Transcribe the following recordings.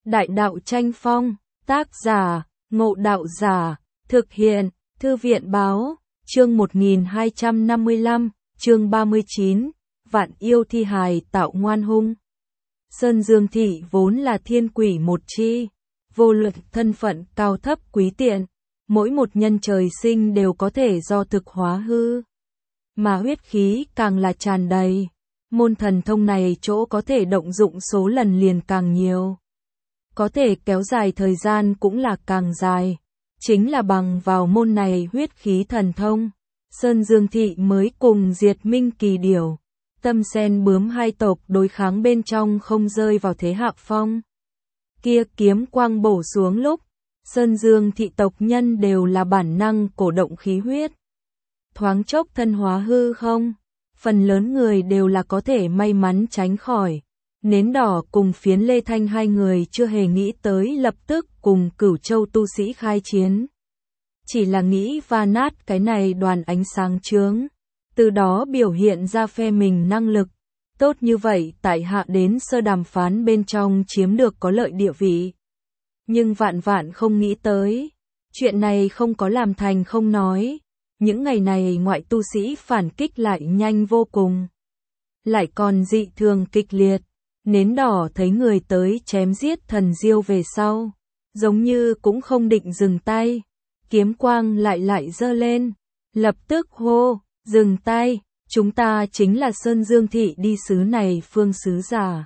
Đại đạo tranh phong, tác giả, Ngộ Đạo Giả, thực hiện, Thư viện báo, chương 1255, chương 39, vạn yêu thi hài tạo ngoan hung. Sơn Dương Thị vốn là thiên quỷ một chi, vô luận thân phận cao thấp quý tiện, mỗi một nhân trời sinh đều có thể do thực hóa hư. Mà huyết khí càng là tràn đầy, môn thần thông này chỗ có thể động dụng số lần liền càng nhiều. Có thể kéo dài thời gian cũng là càng dài. Chính là bằng vào môn này huyết khí thần thông, Sơn Dương Thị mới cùng Diệt Minh Kỳ Điểu, Tâm Sen Bướm hai tộc đối kháng bên trong không rơi vào thế hạ phong. Kia kiếm quang bổ xuống lúc, Sơn Dương Thị tộc nhân đều là bản năng cổ động khí huyết. Thoáng chốc thân hóa hư không, phần lớn người đều là có thể may mắn tránh khỏi. Nến Đỏ cùng Phiến Lê Thanh hai người chưa hề nghĩ tới lập tức cùng Cửu Châu tu sĩ khai chiến. Chỉ là nghĩ va nát cái này đoàn ánh sáng chướng, từ đó biểu hiện ra phe mình năng lực. Tốt như vậy tại hạ đến sơ đàm phán bên trong chiếm được có lợi địa vị. Nhưng vạn vạn không nghĩ tới, chuyện này không có làm thành không nói. Những ngày này ngoại tu sĩ phản kích lại nhanh vô cùng. Lại còn dị thường kịch liệt. Nến Đỏ thấy người tới chém giết thần diêu về sau, giống như cũng không định dừng tay, kiếm quang lại giơ lên, lập tức hô, dừng tay, chúng ta chính là Sơn Dương Thị đi xứ này phương sứ giả.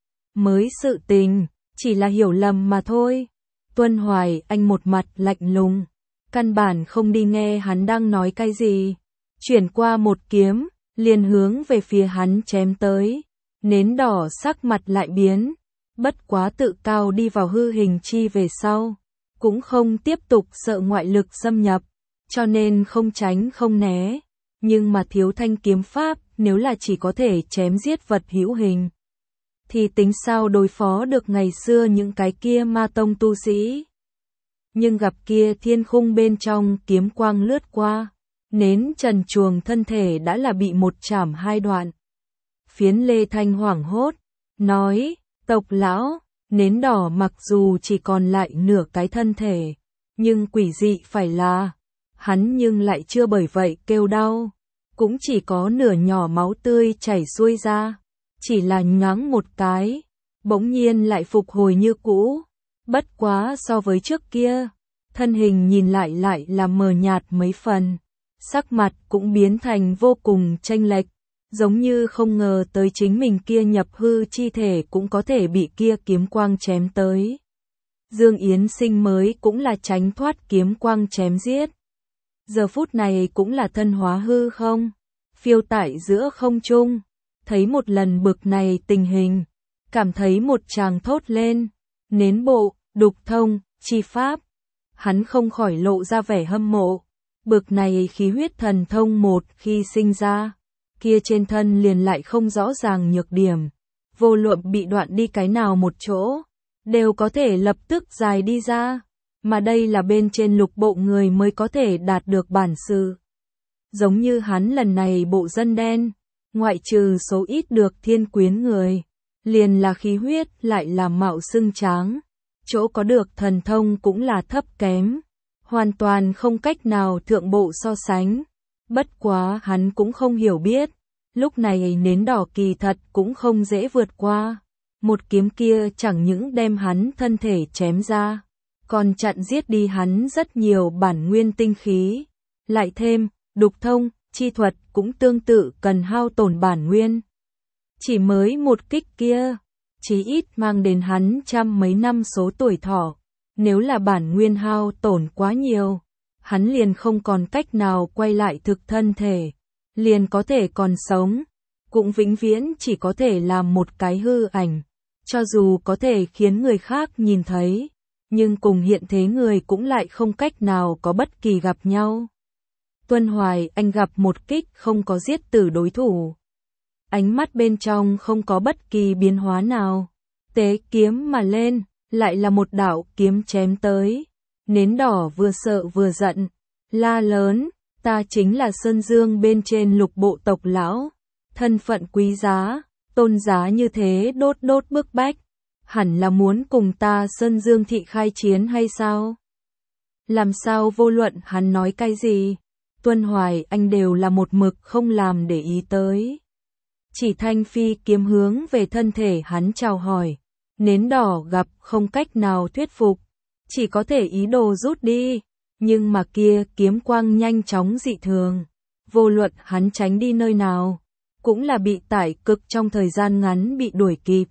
Mới sự tình, chỉ là hiểu lầm mà thôi. Tuân Hoài Anh một mặt lạnh lùng, căn bản không đi nghe hắn đang nói cái gì, chuyển qua một kiếm, liền hướng về phía hắn chém tới. Nến Đỏ sắc mặt lại biến, bất quá tự cao đi vào hư hình chi về sau, cũng không tiếp tục sợ ngoại lực xâm nhập, cho nên không tránh không né, nhưng mà thiếu thanh kiếm pháp, nếu là chỉ có thể chém giết vật hữu hình, thì tính sao đối phó được ngày xưa những cái kia ma tông tu sĩ. Nhưng gặp kia thiên khung bên trong kiếm quang lướt qua, Nến Trần Chuồng thân thể đã là bị một chảm hai đoạn. Phiến Lê Thanh hoảng hốt, nói, tộc lão, Nến Đỏ mặc dù chỉ còn lại nửa cái thân thể, nhưng quỷ dị phải là, hắn nhưng lại chưa bởi vậy kêu đau, cũng chỉ có nửa nhỏ máu tươi chảy xuôi ra, chỉ là nhoáng một cái, bỗng nhiên lại phục hồi như cũ, bất quá so với trước kia, thân hình nhìn lại là mờ nhạt mấy phần, sắc mặt cũng biến thành vô cùng chênh lệch. Giống như không ngờ tới chính mình kia nhập hư chi thể cũng có thể bị kia kiếm quang chém tới. Dương Yến Sinh mới cũng là tránh thoát kiếm quang chém giết. Giờ phút này cũng là thân hóa hư không, phiêu tại giữa không trung, thấy một lần bực này tình hình, cảm thấy một tràng thốt lên, nến bộ, đục thông, chi pháp. Hắn không khỏi lộ ra vẻ hâm mộ, bực này khí huyết thần thông một khi sinh ra. Kia trên thân liền lại không rõ ràng nhược điểm, vô luận bị đoạn đi cái nào một chỗ, đều có thể lập tức dài đi ra, mà đây là bên trên lục bộ người mới có thể đạt được bản sự. Giống như hắn lần này bộ dân đen, ngoại trừ số ít được thiên quyến người, liền là khí huyết lại là mạo xưng tráng, chỗ có được thần thông cũng là thấp kém, hoàn toàn không cách nào thượng bộ so sánh. Bất quá hắn cũng không hiểu biết, lúc này Nến Đỏ kỳ thật cũng không dễ vượt qua. Một kiếm kia chẳng những đem hắn thân thể chém ra, còn chặn giết đi hắn rất nhiều bản nguyên tinh khí. Lại thêm, đục thông, chi thuật cũng tương tự cần hao tổn bản nguyên. Chỉ mới một kích kia, chí ít mang đến hắn trăm mấy năm số tuổi thọ. Nếu là bản nguyên hao tổn quá nhiều, hắn liền không còn cách nào quay lại thực thân thể, liền có thể còn sống, cũng vĩnh viễn chỉ có thể làm một cái hư ảnh, cho dù có thể khiến người khác nhìn thấy, nhưng cùng hiện thế người cũng lại không cách nào có bất kỳ gặp nhau. Tuân Hoài Anh gặp một kích không có giết tử đối thủ, ánh mắt bên trong không có bất kỳ biến hóa nào, tế kiếm mà lên, lại là một đạo kiếm chém tới. Nến Đỏ vừa sợ vừa giận, la lớn, ta chính là Sơn Dương bên trên lục bộ tộc lão, thân phận quý giá, tôn giá như thế đốt bức bách, hẳn là muốn cùng ta Sơn Dương Thị khai chiến hay sao? Làm sao vô luận hắn nói cái gì, Tuân Hoài Anh đều là một mực không làm để ý tới. Chỉ thanh phi kiếm hướng về thân thể hắn chào hỏi, nến đỏ gặp không cách nào thuyết phục, chỉ có thể ý đồ rút đi, nhưng mà kia kiếm quang nhanh chóng dị thường, vô luận hắn tránh đi nơi nào, cũng là bị tải cực trong thời gian ngắn bị đuổi kịp.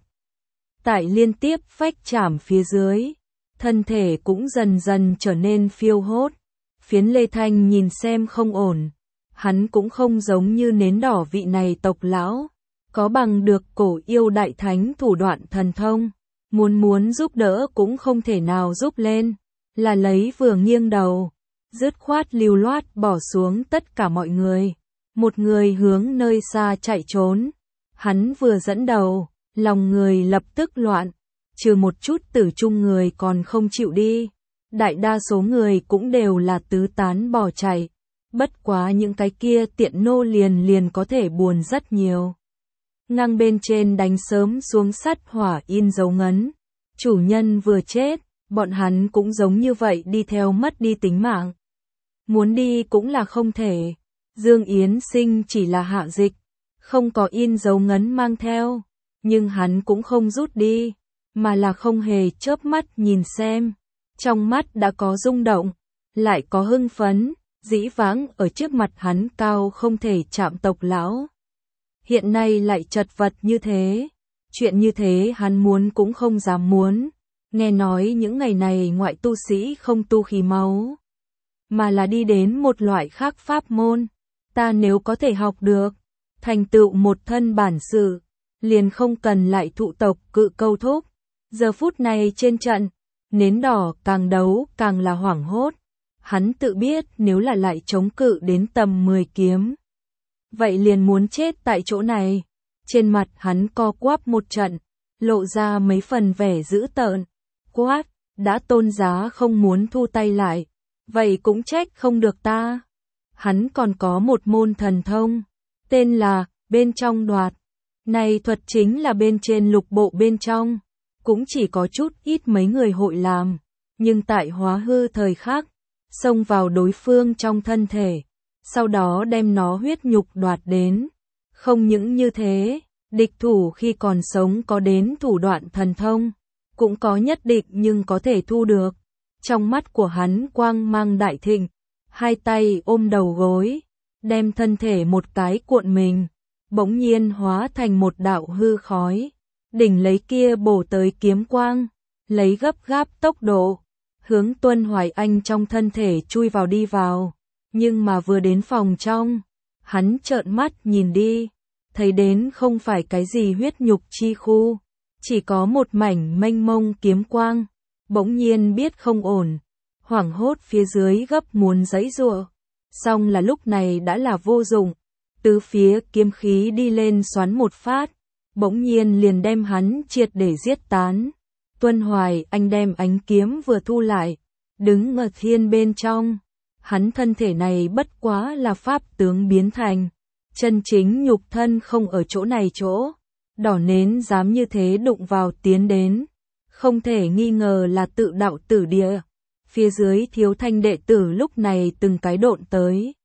Tải liên tiếp phách chạm phía dưới, thân thể cũng dần dần trở nên phiêu hốt. Phiến Lê Thanh nhìn xem không ổn, hắn cũng không giống như nến đỏ vị này tộc lão, có bằng được cổ yêu đại thánh thủ đoạn thần thông, muốn giúp đỡ cũng không thể nào giúp lên, là lấy vừa nghiêng đầu, dứt khoát lưu loát bỏ xuống tất cả mọi người, một người hướng nơi xa chạy trốn. Hắn vừa dẫn đầu, lòng người lập tức loạn, trừ một chút tử trung người còn không chịu đi, đại đa số người cũng đều là tứ tán bỏ chạy, bất quá những cái kia tiện nô liền có thể buồn rất nhiều. Ngang bên trên đánh sớm xuống sắt hỏa in dấu ngấn, chủ nhân vừa chết, bọn hắn cũng giống như vậy đi theo mất đi tính mạng. Muốn đi cũng là không thể, Dương Yến Sinh chỉ là hạ dịch, không có in dấu ngấn mang theo, nhưng hắn cũng không rút đi, mà là không hề chớp mắt nhìn xem, trong mắt đã có rung động, lại có hưng phấn, dĩ vãng ở trước mặt hắn cao không thể chạm tộc lão. Hiện nay lại chật vật như thế, chuyện như thế hắn muốn cũng không dám muốn, nghe nói những ngày này ngoại tu sĩ không tu khí máu, mà là đi đến một loại khác pháp môn, ta nếu có thể học được, thành tựu một thân bản sự, liền không cần lại thụ tộc cự câu thúc. Giờ phút này trên trận, nến đỏ càng đấu càng là hoảng hốt, hắn tự biết nếu là lại chống cự đến tầm 10 kiếm, vậy liền muốn chết tại chỗ này. Trên mặt hắn co quắp một trận, lộ ra mấy phần vẻ dữ tợn, quát, đã tôn giá không muốn thu tay lại, vậy cũng trách không được ta. Hắn còn có một môn thần thông, tên là bên trong đoạt, này thuật chính là bên trên lục bộ bên trong, cũng chỉ có chút ít mấy người hội làm, nhưng tại hóa hư thời khắc, xông vào đối phương trong thân thể, sau đó đem nó huyết nhục đoạt đến. Không những như thế, địch thủ khi còn sống có đến thủ đoạn thần thông, cũng có nhất định nhưng có thể thu được. Trong mắt của hắn quang mang đại thịnh, hai tay ôm đầu gối, đem thân thể một cái cuộn mình, bỗng nhiên hóa thành một đạo hư khói, đỉnh lấy kia bổ tới kiếm quang, lấy gấp gáp tốc độ, hướng Tuân Hoài Anh trong thân thể chui vào đi vào. Nhưng mà vừa đến phòng trong, hắn trợn mắt nhìn đi, thấy đến không phải cái gì huyết nhục chi khu, chỉ có một mảnh mênh mông kiếm quang, bỗng nhiên biết không ổn, hoảng hốt phía dưới gấp muốn giãy giụa, song là lúc này đã là vô dụng, tứ phía kiếm khí đi lên xoắn một phát, bỗng nhiên liền đem hắn triệt để giết tán. Tuân Hoài Anh đem ánh kiếm vừa thu lại, đứng ở thiên bên trong. Hắn thân thể này bất quá là pháp tướng biến thành, chân chính nhục thân không ở chỗ này chỗ, đỏ nến dám như thế đụng vào tiến đến, không thể nghi ngờ là tự đạo tử địa. Phía dưới thiếu thanh đệ tử lúc này từng cái độn tới,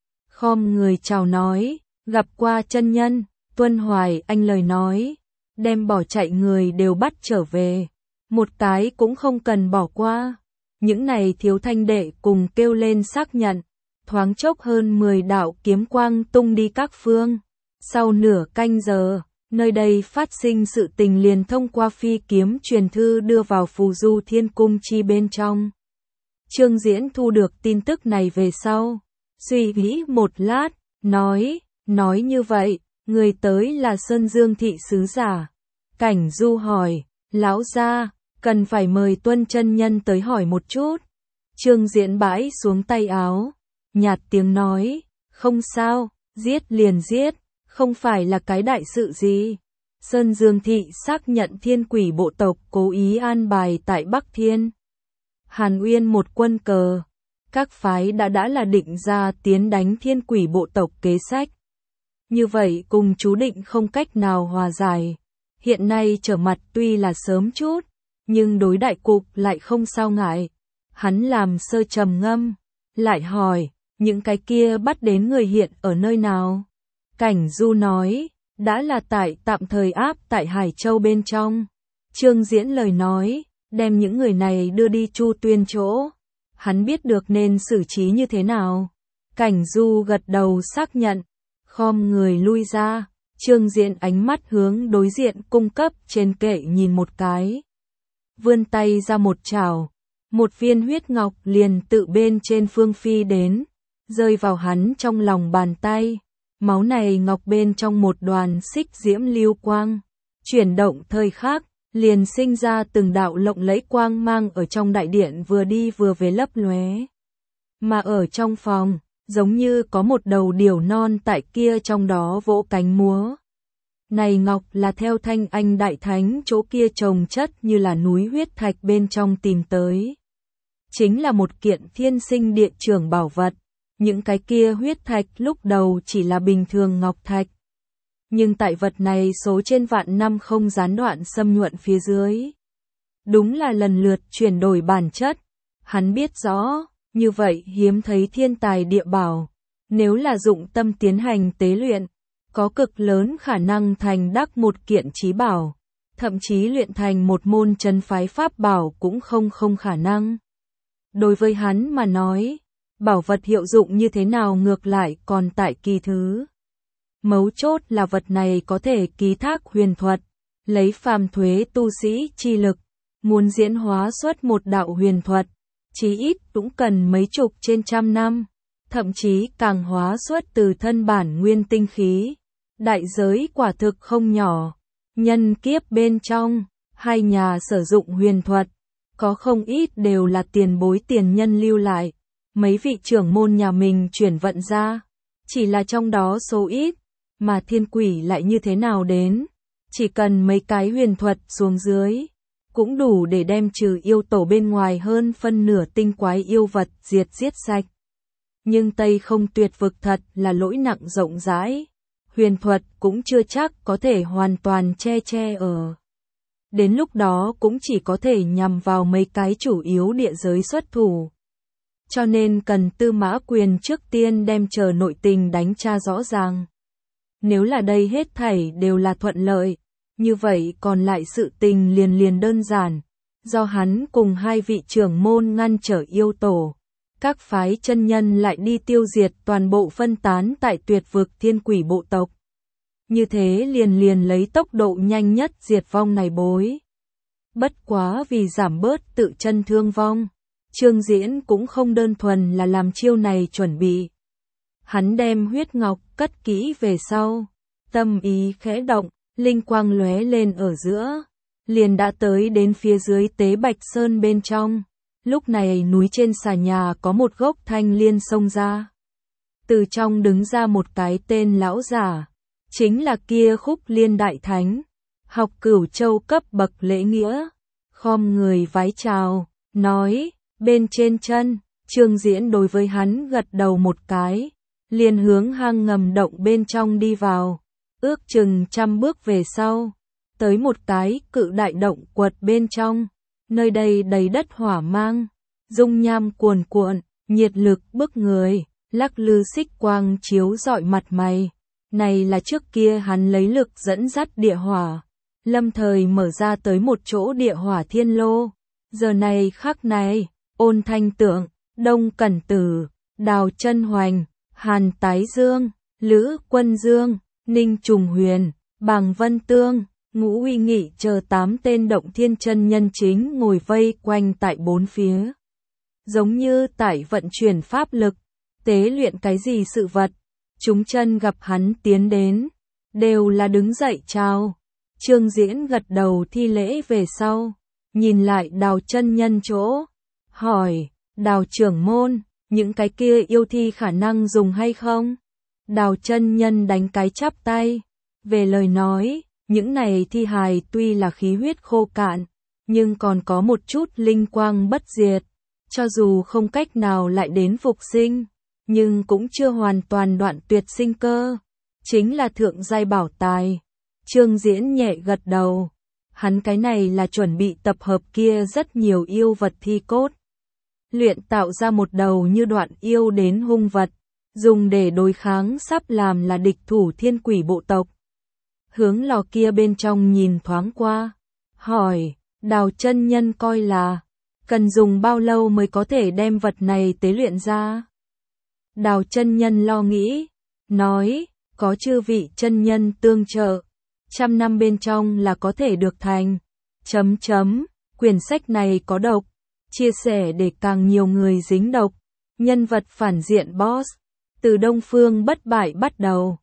khom người chào nói, gặp qua chân nhân. Tuân Hoài Anh lời nói, đem bỏ chạy người đều bắt trở về, một cái cũng không cần bỏ qua. Những này thiếu thanh đệ cùng kêu lên xác nhận, thoáng chốc hơn 10 đạo kiếm quang tung đi các phương. Sau nửa canh giờ, nơi đây phát sinh sự tình liền thông qua phi kiếm truyền thư đưa vào phù du thiên cung chi bên trong. Trương Diễn thu được tin tức này về sau, suy nghĩ một lát, nói như vậy, người tới là Sơn Dương thị sứ giả. Cảnh Du hỏi, lão gia, cần phải mời Tuân chân nhân tới hỏi một chút. Trương Diễn bãi xuống tay áo, nhạt tiếng nói, không sao, giết liền giết, không phải là cái đại sự gì. Sơn Dương thị xác nhận thiên quỷ bộ tộc cố ý an bài tại Bắc Thiên Hàn Uyên một quân cờ, các phái đã là định ra tiến đánh thiên quỷ bộ tộc kế sách. Như vậy cùng chú định không cách nào hòa giải. hiện nay trở mặt tuy là sớm chút, nhưng đối đại cục lại không sao ngại. Hắn làm sơ trầm ngâm, lại hỏi, những cái kia bắt đến người hiện ở nơi nào? Cảnh Du nói, đã là tạm thời áp tại Hải Châu bên trong. Trương Diễn lời nói, đem những người này đưa đi Chu Tuyên chỗ. Hắn biết được nên xử trí như thế nào. Cảnh Du gật đầu xác nhận, khom người lui ra. Trương Diễn ánh mắt hướng đối diện cung cấp trên kệ nhìn một cái. Vươn tay ra một chảo, một viên huyết ngọc liền tự bên trên phương phi đến, rơi vào hắn trong lòng bàn tay. Máu này ngọc bên trong một đoàn xích diễm lưu quang, chuyển động thời khắc, liền sinh ra từng đạo lộng lẫy quang mang ở trong đại điện vừa đi vừa về lấp lóe. Mà ở trong phòng, giống như có một đầu điểu non tại kia trong đó vỗ cánh múa. Này ngọc là theo Thanh Anh Đại Thánh chỗ kia trồng chất như là núi huyết thạch bên trong tìm tới. Chính là một kiện thiên sinh địa trưởng bảo vật. Những cái kia huyết thạch lúc đầu chỉ là bình thường ngọc thạch. Nhưng tại vật này số trên vạn năm không gián đoạn xâm nhuận phía dưới. Đúng là lần lượt chuyển đổi bản chất. Hắn biết rõ, như vậy hiếm thấy thiên tài địa bảo. Nếu là dụng tâm tiến hành tế luyện, có cực lớn khả năng thành đắc một kiện chí bảo. Thậm chí luyện thành một môn chân phái pháp bảo cũng không khả năng. Đối với hắn mà nói, bảo vật hiệu dụng như thế nào ngược lại còn tại kỳ thứ. Mấu chốt là vật này có thể ký thác huyền thuật, lấy phàm thuế tu sĩ chi lực, muốn diễn hóa xuất một đạo huyền thuật, chí ít cũng cần mấy chục trên trăm năm, thậm chí càng hóa xuất từ thân bản nguyên tinh khí. Đại giới quả thực không nhỏ, nhân kiếp bên trong, hai nhà sử dụng huyền thuật, có không ít đều là tiền bối tiền nhân lưu lại. Mấy vị trưởng môn nhà mình chuyển vận ra, chỉ là trong đó số ít, mà thiên quỷ lại như thế nào đến, chỉ cần mấy cái huyền thuật xuống dưới, cũng đủ để đem trừ yêu tổ bên ngoài hơn phân nửa tinh quái yêu vật giết sạch. Nhưng Tây Không Tuyệt vực thật là lỗi nặng rộng rãi, huyền thuật cũng chưa chắc có thể hoàn toàn che ở. Đến lúc đó cũng chỉ có thể nhằm vào mấy cái chủ yếu địa giới xuất thủ. Cho nên cần Tư Mã Quyền trước tiên đem chờ nội tình đánh tra rõ ràng. Nếu là đây hết thảy đều là thuận lợi, như vậy còn lại sự tình liền đơn giản. Do hắn cùng hai vị trưởng môn ngăn trở yêu tổ, các phái chân nhân lại đi tiêu diệt toàn bộ phân tán tại tuyệt vực thiên quỷ bộ tộc. Như thế liền lấy tốc độ nhanh nhất diệt vong này bối. Bất quá vì giảm bớt tự chân thương vong, Trương Diễn cũng không đơn thuần là làm chiêu này chuẩn bị. Hắn đem huyết ngọc cất kỹ về sau, tâm ý khẽ động, linh quang lóe lên ở giữa, liền đã tới đến phía dưới Tế Bạch Sơn bên trong. Lúc này núi trên xà nhà có một gốc thanh liên xông ra. Từ trong đứng ra một cái tên lão giả, chính là kia Khúc Liên Đại Thánh, học Cửu Châu cấp bậc lễ nghĩa, khom người vái chào, nói, bên trên chân. Trương Diễn đối với hắn gật đầu một cái, liền hướng hang ngầm động bên trong đi vào, ước chừng 100 bước về sau, tới một cái cự đại động quật bên trong, nơi đây đầy đất hỏa mang, dung nham cuồn cuộn, nhiệt lực bức người, lắc lư xích quang chiếu rọi mặt mày. Này là trước kia hắn lấy lực dẫn dắt địa hỏa, lâm thời mở ra tới một chỗ địa hỏa thiên lô. Giờ này khắc này, Ôn Thanh Tượng, Đông Cẩn Tử, Đào Chân Hoành, Hàn Tái Dương, Lữ Quân Dương, Ninh Trùng Huyền, Bàng Vân Tương, Ngũ Uy Nghị chờ 8 tên động thiên chân nhân chính ngồi vây quanh tại bốn phía. Giống như tại vận chuyển pháp lực, tế luyện cái gì sự vật. Chúng chân gặp hắn tiến đến, đều là đứng dậy chào. Trương Diễn gật đầu thi lễ về sau, nhìn lại Đào chân nhân chỗ, hỏi, Đào trưởng môn, những cái kia yêu thi khả năng dùng hay không? Đào chân nhân đánh cái chắp tay, về lời nói, những này thi hài tuy là khí huyết khô cạn, nhưng còn có một chút linh quang bất diệt, cho dù không cách nào lại đến phục sinh, nhưng cũng chưa hoàn toàn đoạn tuyệt sinh cơ, chính là thượng giai bảo tài. Trương Diễn nhẹ gật đầu. Hắn cái này là chuẩn bị tập hợp kia rất nhiều yêu vật thi cốt. Luyện tạo ra một đầu như đoạn yêu đến hung vật, dùng để đối kháng sắp làm là địch thủ thiên quỷ bộ tộc. Hướng lò kia bên trong nhìn thoáng qua, hỏi, Đào chân nhân coi là, cần dùng bao lâu mới có thể đem vật này tế luyện ra? Đào chân nhân lo nghĩ, nói, có chư vị chân nhân tương trợ, 100 năm bên trong là có thể được thành. Quyển sách này có độc, chia sẻ để càng nhiều người dính độc. Nhân vật phản diện boss, từ Đông Phương bất bại bắt đầu.